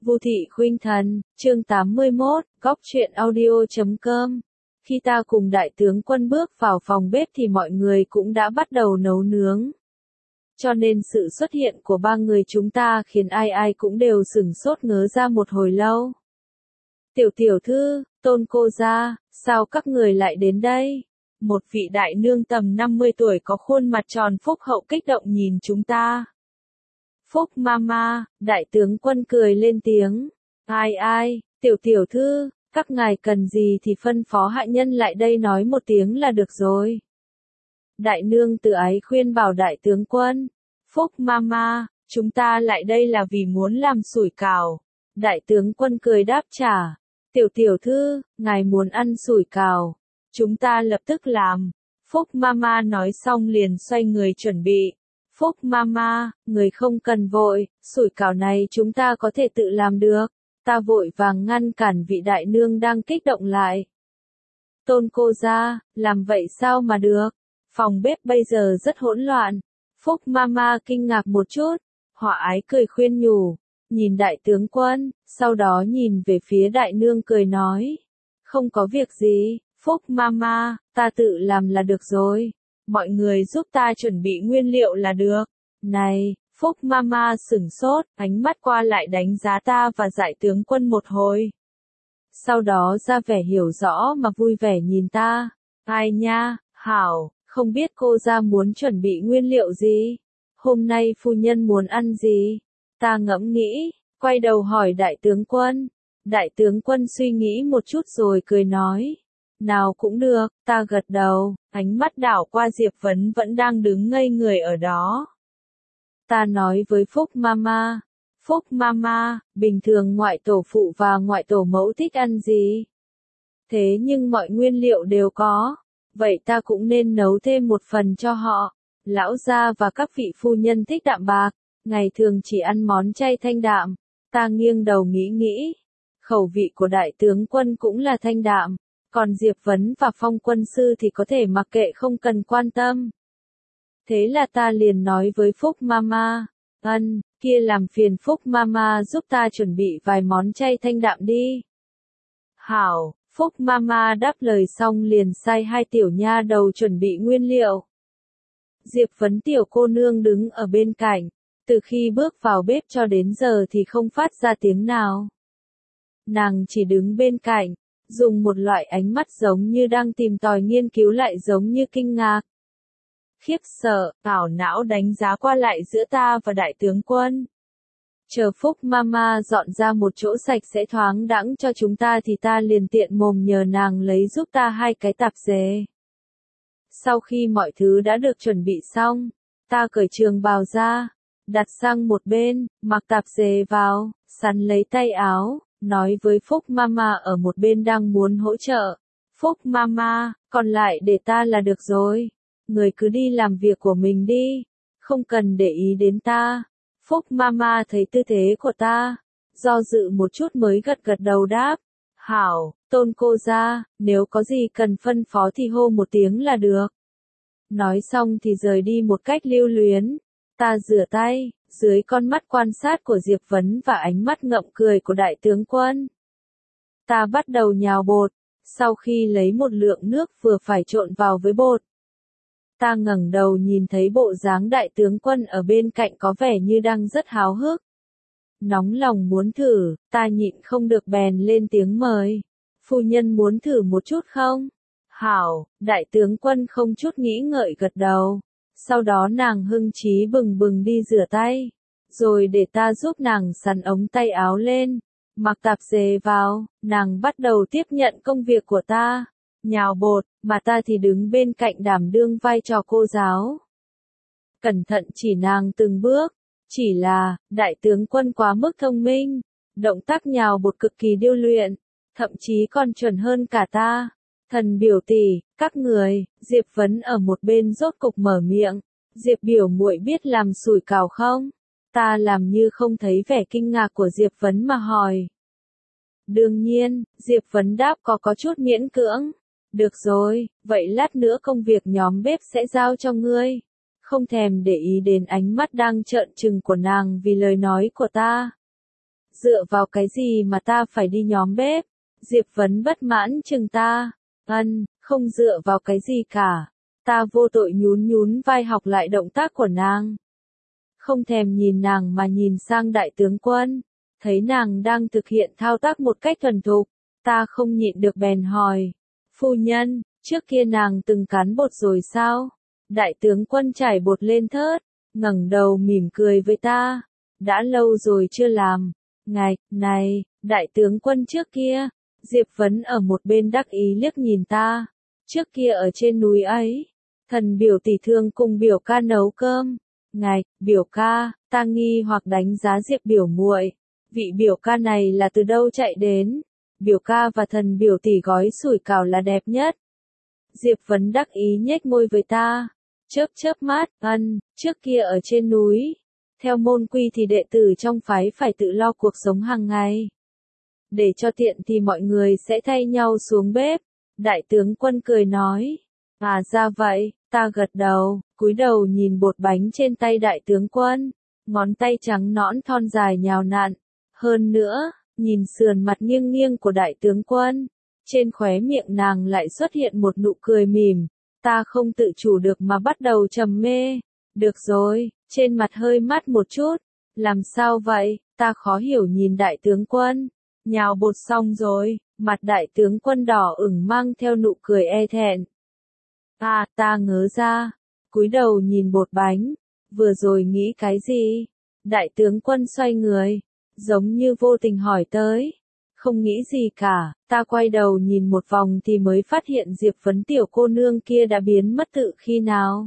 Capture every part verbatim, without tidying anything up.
Vu Thị Khuynh Thần, chương tám mươi mốt, góc truyện audio chấm com. Khi ta cùng đại tướng quân bước vào phòng bếp thì mọi người cũng đã bắt đầu nấu nướng. Cho nên sự xuất hiện của ba người chúng ta khiến ai ai cũng đều sửng sốt ngớ ra một hồi lâu. Tiểu tiểu thư, Tôn cô gia, sao các người lại đến đây? Một vị đại nương tầm năm mươi tuổi có khuôn mặt tròn phúc hậu kích động nhìn chúng ta. Phúc mama, đại tướng quân cười lên tiếng. Ai ai, tiểu tiểu thư, các ngài cần gì thì phân phó hạ nhân lại đây nói một tiếng là được rồi. Đại nương tự ái khuyên bảo đại tướng quân. Phúc mama, chúng ta lại đây là vì muốn làm sủi cảo. Đại tướng quân cười đáp trả. Tiểu tiểu thư, ngài muốn ăn sủi cảo. Chúng ta lập tức làm. Phúc mama nói xong liền xoay người chuẩn bị. Phúc mama, người không cần vội, sủi cảo này chúng ta có thể tự làm được. Ta vội vàng ngăn cản vị đại nương đang kích động lại. Tôn cô gia, làm vậy sao mà được? Phòng bếp bây giờ rất hỗn loạn. Phúc mama kinh ngạc một chút, họa ái cười khuyên nhủ, nhìn đại tướng quân, sau đó nhìn về phía đại nương cười nói. Không có việc gì, Phúc mama, ta tự làm là được rồi. Mọi người giúp ta chuẩn bị nguyên liệu là được. Này, Phúc mama sửng sốt, ánh mắt qua lại đánh giá ta và đại tướng quân một hồi. Sau đó ra vẻ hiểu rõ mà vui vẻ nhìn ta. Ai nha, hảo, không biết cô ra muốn chuẩn bị nguyên liệu gì? Hôm nay phu nhân muốn ăn gì? Ta ngẫm nghĩ, quay đầu hỏi đại tướng quân. Đại tướng quân suy nghĩ một chút rồi cười nói. Nào cũng được, ta gật đầu, ánh mắt đảo qua Diệp Vấn vẫn đang đứng ngây người ở đó. Ta nói với Phúc mama, Phúc mama, bình thường ngoại tổ phụ và ngoại tổ mẫu thích ăn gì? Thế nhưng mọi nguyên liệu đều có, vậy ta cũng nên nấu thêm một phần cho họ. Lão gia và các vị phu nhân thích đạm bạc, ngày thường chỉ ăn món chay thanh đạm. Ta nghiêng đầu nghĩ nghĩ, khẩu vị của đại tướng quân cũng là thanh đạm. Còn Diệp Vấn và Phong quân sư thì có thể mặc kệ không cần quan tâm. Thế là ta liền nói với Phúc mama, ân, kia làm phiền Phúc mama giúp ta chuẩn bị vài món chay thanh đạm đi. Hảo, Phúc mama đáp lời xong liền sai hai tiểu nha đầu chuẩn bị nguyên liệu. Diệp Vấn tiểu cô nương đứng ở bên cạnh, từ khi bước vào bếp cho đến giờ thì không phát ra tiếng nào. Nàng chỉ đứng bên cạnh, dùng một loại ánh mắt giống như đang tìm tòi nghiên cứu lại giống như kinh ngạc. Khiếp sợ, ảo não đánh giá qua lại giữa ta và đại tướng quân. Chờ Phúc mama dọn ra một chỗ sạch sẽ thoáng đãng cho chúng ta thì ta liền tiện mồm nhờ nàng lấy giúp ta hai cái tạp dề. Sau khi mọi thứ đã được chuẩn bị xong, ta cởi trường bào ra, đặt sang một bên, mặc tạp dề vào, sắn lấy tay áo. Nói với Phúc mama ở một bên đang muốn hỗ trợ. Phúc mama, còn lại để ta là được rồi. Người cứ đi làm việc của mình đi. Không cần để ý đến ta. Phúc mama thấy tư thế của ta. Do dự một chút mới gật gật đầu đáp. Hảo, Tôn cô gia, nếu có gì cần phân phó thì hô một tiếng là được. Nói xong thì rời đi một cách lưu luyến. Ta rửa tay. Dưới con mắt quan sát của Diệp Vấn và ánh mắt ngậm cười của đại tướng quân. Ta bắt đầu nhào bột, sau khi lấy một lượng nước vừa phải trộn vào với bột. Ta ngẩng đầu nhìn thấy bộ dáng đại tướng quân ở bên cạnh có vẻ như đang rất háo hức. Nóng lòng muốn thử, ta nhịn không được bèn lên tiếng mời. Phu nhân muốn thử một chút không? Hảo, đại tướng quân không chút nghĩ ngợi gật đầu. Sau đó nàng hưng trí bừng bừng đi rửa tay, rồi để ta giúp nàng sắn ống tay áo lên, mặc tạp dề vào, nàng bắt đầu tiếp nhận công việc của ta, nhào bột, mà ta thì đứng bên cạnh đảm đương vai trò cô giáo. Cẩn thận chỉ nàng từng bước, chỉ là, đại tướng quân quá mức thông minh, động tác nhào bột cực kỳ điêu luyện, thậm chí còn chuẩn hơn cả ta. Thần biểu tỷ, các người, Diệp Vấn ở một bên rốt cục mở miệng. Diệp biểu muội biết làm sủi cảo không? Ta làm như không thấy vẻ kinh ngạc của Diệp Vấn mà hỏi. Đương nhiên, Diệp Vấn đáp có có chút miễn cưỡng. Được rồi, vậy lát nữa công việc nhóm bếp sẽ giao cho ngươi. Không thèm để ý đến ánh mắt đang trợn trừng của nàng vì lời nói của ta. Dựa vào cái gì mà ta phải đi nhóm bếp? Diệp Vấn bất mãn chừng ta. Ân, không dựa vào cái gì cả. Ta vô tội nhún nhún vai học lại động tác của nàng. Không thèm nhìn nàng mà nhìn sang đại tướng quân. Thấy nàng đang thực hiện thao tác một cách thuần thục. Ta không nhịn được bèn hỏi. Phu nhân, trước kia nàng từng cán bột rồi sao? Đại tướng quân trải bột lên thớt, ngẩng đầu mỉm cười với ta. Đã lâu rồi chưa làm. Ngài, này, đại tướng quân trước kia. Diệp Vấn ở một bên đắc ý liếc nhìn ta. Trước kia ở trên núi ấy, thần biểu tỷ thương cùng biểu ca nấu cơm. Ngài, biểu ca, ta nghi hoặc đánh giá Diệp biểu muội. Vị biểu ca này là từ đâu chạy đến? Biểu ca và thần biểu tỷ gói sủi cảo là đẹp nhất. Diệp Vấn đắc ý nhếch môi với ta. Chớp chớp mắt, ân, trước kia ở trên núi. Theo môn quy thì đệ tử trong phái phải tự lo cuộc sống hàng ngày. Để cho tiện thì mọi người sẽ thay nhau xuống bếp. Đại tướng quân cười nói. À ra vậy, ta gật đầu, cúi đầu nhìn bột bánh trên tay đại tướng quân. Ngón tay trắng nõn thon dài nhào nặn. Hơn nữa, nhìn sườn mặt nghiêng nghiêng của đại tướng quân. Trên khóe miệng nàng lại xuất hiện một nụ cười mỉm. Ta không tự chủ được mà bắt đầu trầm mê. Được rồi, trên mặt hơi mát một chút. Làm sao vậy, ta khó hiểu nhìn đại tướng quân. Nhào bột xong rồi, mặt đại tướng quân đỏ ửng mang theo nụ cười e thẹn. À, ta ngớ ra. Cúi đầu nhìn bột bánh. Vừa rồi nghĩ cái gì? Đại tướng quân xoay người. Giống như vô tình hỏi tới. Không nghĩ gì cả, ta quay đầu nhìn một vòng thì mới phát hiện Diệp Vấn tiểu cô nương kia đã biến mất tự khi nào.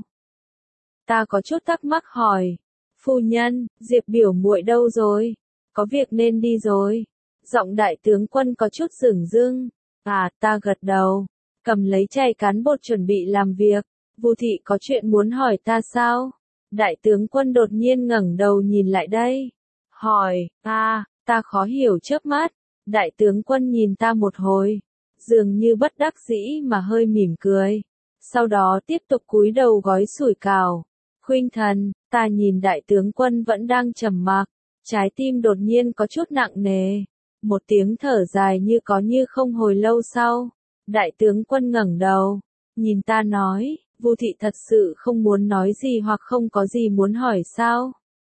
Ta có chút thắc mắc hỏi. Phu nhân, Diệp biểu muội đâu rồi? Có việc nên đi rồi. Giọng đại tướng quân có chút dửng dưng. À, ta gật đầu. Cầm lấy chai cán bột chuẩn bị làm việc. Vu thị có chuyện muốn hỏi ta sao? Đại tướng quân đột nhiên ngẩng đầu nhìn lại đây. Hỏi, à, ta khó hiểu chớp mắt. Đại tướng quân nhìn ta một hồi. Dường như bất đắc dĩ mà hơi mỉm cười. Sau đó tiếp tục cúi đầu gói sủi cảo. Khuynh thần, ta nhìn đại tướng quân vẫn đang trầm mặc. Trái tim đột nhiên có chút nặng nề. Một tiếng thở dài như có như không hồi lâu sau. Đại tướng quân ngẩng đầu. Nhìn ta nói, Vu thị thật sự không muốn nói gì hoặc không có gì muốn hỏi sao?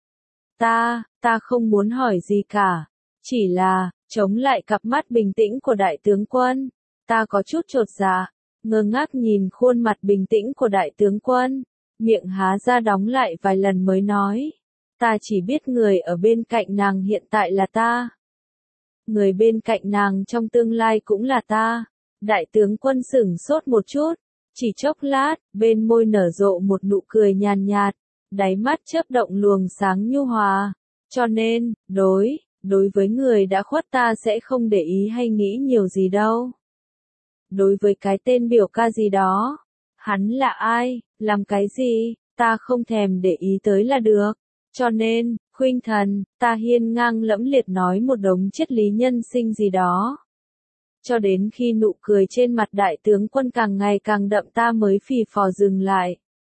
Ta, ta không muốn hỏi gì cả. Chỉ là, chống lại cặp mắt bình tĩnh của đại tướng quân. Ta có chút chột dạ, ngơ ngác nhìn khuôn mặt bình tĩnh của đại tướng quân. Miệng há ra đóng lại vài lần mới nói. Ta chỉ biết người ở bên cạnh nàng hiện tại là ta. Người bên cạnh nàng trong tương lai cũng là ta. Đại tướng quân sửng sốt một chút. Chỉ chốc lát, bên môi nở rộ một nụ cười nhàn nhạt. Đáy mắt chớp động luồng sáng nhu hòa. Cho nên, đối, đối với người đã khuất ta sẽ không để ý hay nghĩ nhiều gì đâu. Đối với cái tên biểu ca gì đó, hắn là ai, làm cái gì, ta không thèm để ý tới là được. Cho nên, khuynh thần, ta hiên ngang lẫm liệt nói một đống triết lý nhân sinh gì đó. Cho đến khi nụ cười trên mặt đại tướng quân càng ngày càng đậm ta mới phì phò dừng lại.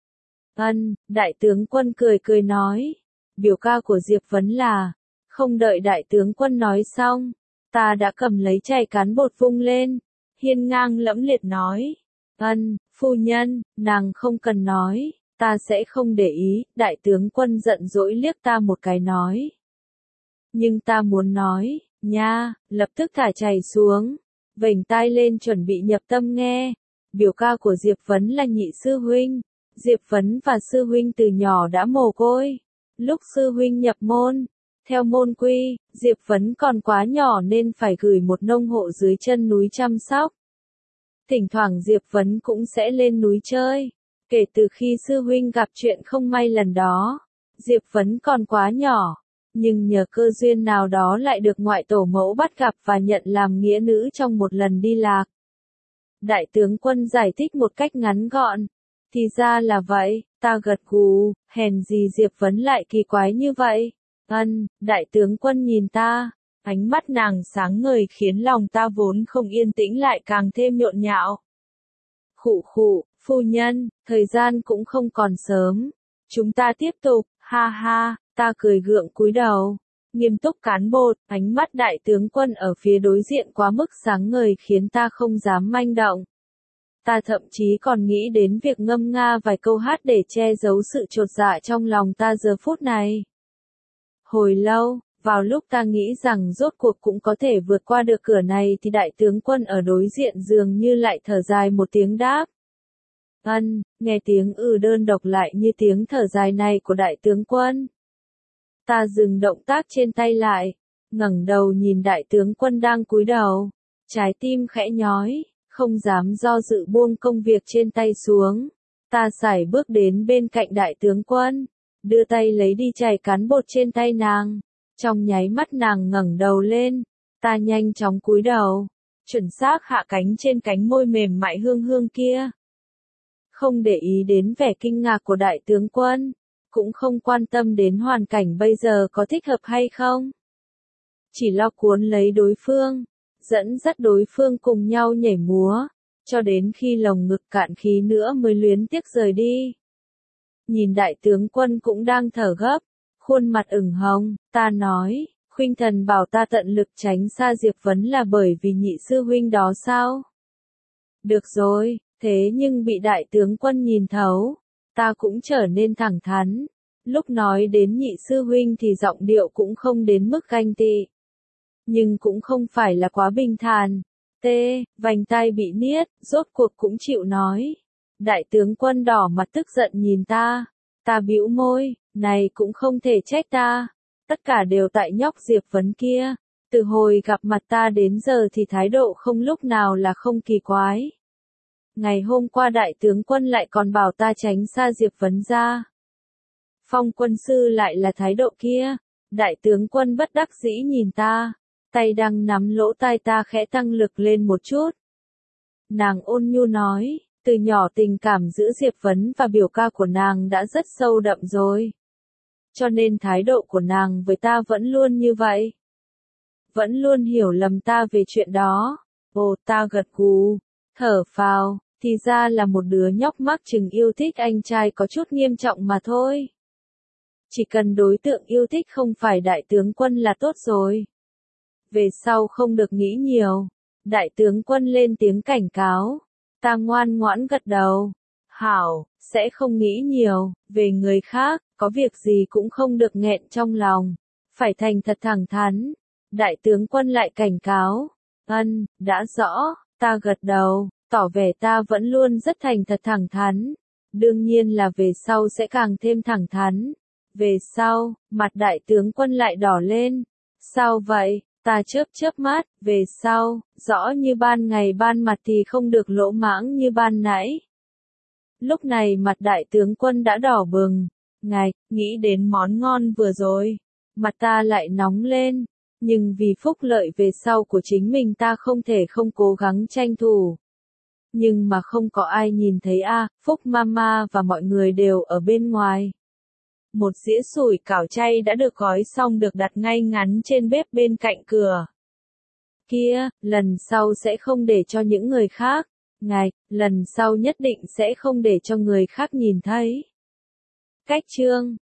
Ân, đại tướng quân cười cười nói. Biểu ca của Diệp Vấn là. Không đợi đại tướng quân nói xong. Ta đã cầm lấy chai cán bột vung lên. Hiên ngang lẫm liệt nói. Ân, phu nhân, nàng không cần nói. Ta sẽ không để ý. Đại tướng quân giận dỗi liếc ta một cái nói. Nhưng ta muốn nói, nha, lập tức thả chảy xuống. Vểnh tai lên chuẩn bị nhập tâm nghe. Biểu ca của Diệp Vấn là nhị sư huynh. Diệp Vấn và sư huynh từ nhỏ đã mồ côi. Lúc sư huynh nhập môn, theo môn quy, Diệp Vấn còn quá nhỏ nên phải gửi một nông hộ dưới chân núi chăm sóc. Thỉnh thoảng Diệp Vấn cũng sẽ lên núi chơi. Kể từ khi sư huynh gặp chuyện không may lần đó, Diệp Vấn còn quá nhỏ. Nhưng nhờ cơ duyên nào đó lại được ngoại tổ mẫu bắt gặp và nhận làm nghĩa nữ trong một lần đi lạc. Đại tướng quân giải thích một cách ngắn gọn. Thì ra là vậy, ta gật gù, hèn gì Diệp Vấn lại kỳ quái như vậy. Ân, đại tướng quân nhìn ta, ánh mắt nàng sáng ngời khiến lòng ta vốn không yên tĩnh lại càng thêm nhộn nhạo. Khụ khụ, phu nhân, thời gian cũng không còn sớm. Chúng ta tiếp tục, ha ha, ta cười gượng cúi đầu. Nghiêm túc cán bột, ánh mắt đại tướng quân ở phía đối diện quá mức sáng ngời khiến ta không dám manh động. Ta thậm chí còn nghĩ đến việc ngâm nga vài câu hát để che giấu sự chột dạ trong lòng ta giờ phút này. Hồi lâu, vào lúc ta nghĩ rằng rốt cuộc cũng có thể vượt qua được cửa này thì đại tướng quân ở đối diện dường như lại thở dài một tiếng đáp. Ân, nghe tiếng ư đơn độc lại như tiếng thở dài này của đại tướng quân. Ta dừng động tác trên tay lại, ngẩng đầu nhìn đại tướng quân đang cúi đầu, trái tim khẽ nhói, không dám do dự buông công việc trên tay xuống. Ta sải bước đến bên cạnh đại tướng quân, đưa tay lấy đi chày cán bột trên tay nàng. Trong nháy mắt nàng ngẩng đầu lên, ta nhanh chóng cúi đầu, chuẩn xác hạ cánh trên cánh môi mềm mại hương hương kia. Không để ý đến vẻ kinh ngạc của đại tướng quân, cũng không quan tâm đến hoàn cảnh bây giờ có thích hợp hay không. Chỉ lo cuốn lấy đối phương, dẫn dắt đối phương cùng nhau nhảy múa, cho đến khi lồng ngực cạn khí nữa mới luyến tiếc rời đi. Nhìn đại tướng quân cũng đang thở gấp, khuôn mặt ửng hồng, ta nói, khuynh thần bảo ta tận lực tránh xa Diệp Vấn là bởi vì nhị sư huynh đó sao? Được rồi, thế nhưng bị đại tướng quân nhìn thấu, ta cũng trở nên thẳng thắn. Lúc nói đến nhị sư huynh thì giọng điệu cũng không đến mức ganh tị. Nhưng cũng không phải là quá bình thản. Tê, vành tai bị niết, rốt cuộc cũng chịu nói. Đại tướng quân đỏ mặt tức giận nhìn ta. Ta bĩu môi, này cũng không thể trách ta. Tất cả đều tại nhóc Diệp Vấn kia. Từ hồi gặp mặt ta đến giờ thì thái độ không lúc nào là không kỳ quái. Ngày hôm qua đại tướng quân lại còn bảo ta tránh xa Diệp Vấn ra. Phong quân sư lại là thái độ kia. Đại tướng quân bất đắc dĩ nhìn ta, tay đang nắm lỗ tai ta khẽ tăng lực lên một chút. Nàng ôn nhu nói, từ nhỏ tình cảm giữa Diệp Vấn và biểu ca của nàng đã rất sâu đậm rồi. Cho nên thái độ của nàng với ta vẫn luôn như vậy. Vẫn luôn hiểu lầm ta về chuyện đó. Ồ, ta gật gù, thở phào, thì ra là một đứa nhóc mắc chừng yêu thích anh trai có chút nghiêm trọng mà thôi. Chỉ cần đối tượng yêu thích không phải đại tướng quân là tốt rồi. Về sau không được nghĩ nhiều. Đại tướng quân lên tiếng cảnh cáo. Ta ngoan ngoãn gật đầu. Hảo, sẽ không nghĩ nhiều. Về người khác, có việc gì cũng không được nghẹn trong lòng. Phải thành thật thẳng thắn. Đại tướng quân lại cảnh cáo. Ân, đã rõ, ta gật đầu, tỏ vẻ ta vẫn luôn rất thành thật thẳng thắn. Đương nhiên là về sau sẽ càng thêm thẳng thắn. Về sau, mặt đại tướng quân lại đỏ lên. Sao vậy? Ta chớp chớp mắt, về sau, rõ như ban ngày ban mặt thì không được lỗ mãng như ban nãy. Lúc này mặt đại tướng quân đã đỏ bừng. Ngài, nghĩ đến món ngon vừa rồi. Mặt ta lại nóng lên. Nhưng vì phúc lợi về sau của chính mình ta không thể không cố gắng tranh thủ. Nhưng mà không có ai nhìn thấy a, à, Phúc Mama và mọi người đều ở bên ngoài. Một dĩa sủi cảo chay đã được gói xong được đặt ngay ngắn trên bếp bên cạnh cửa. Kia, lần sau sẽ không để cho những người khác. Ngài, lần sau nhất định sẽ không để cho người khác nhìn thấy. Cách chương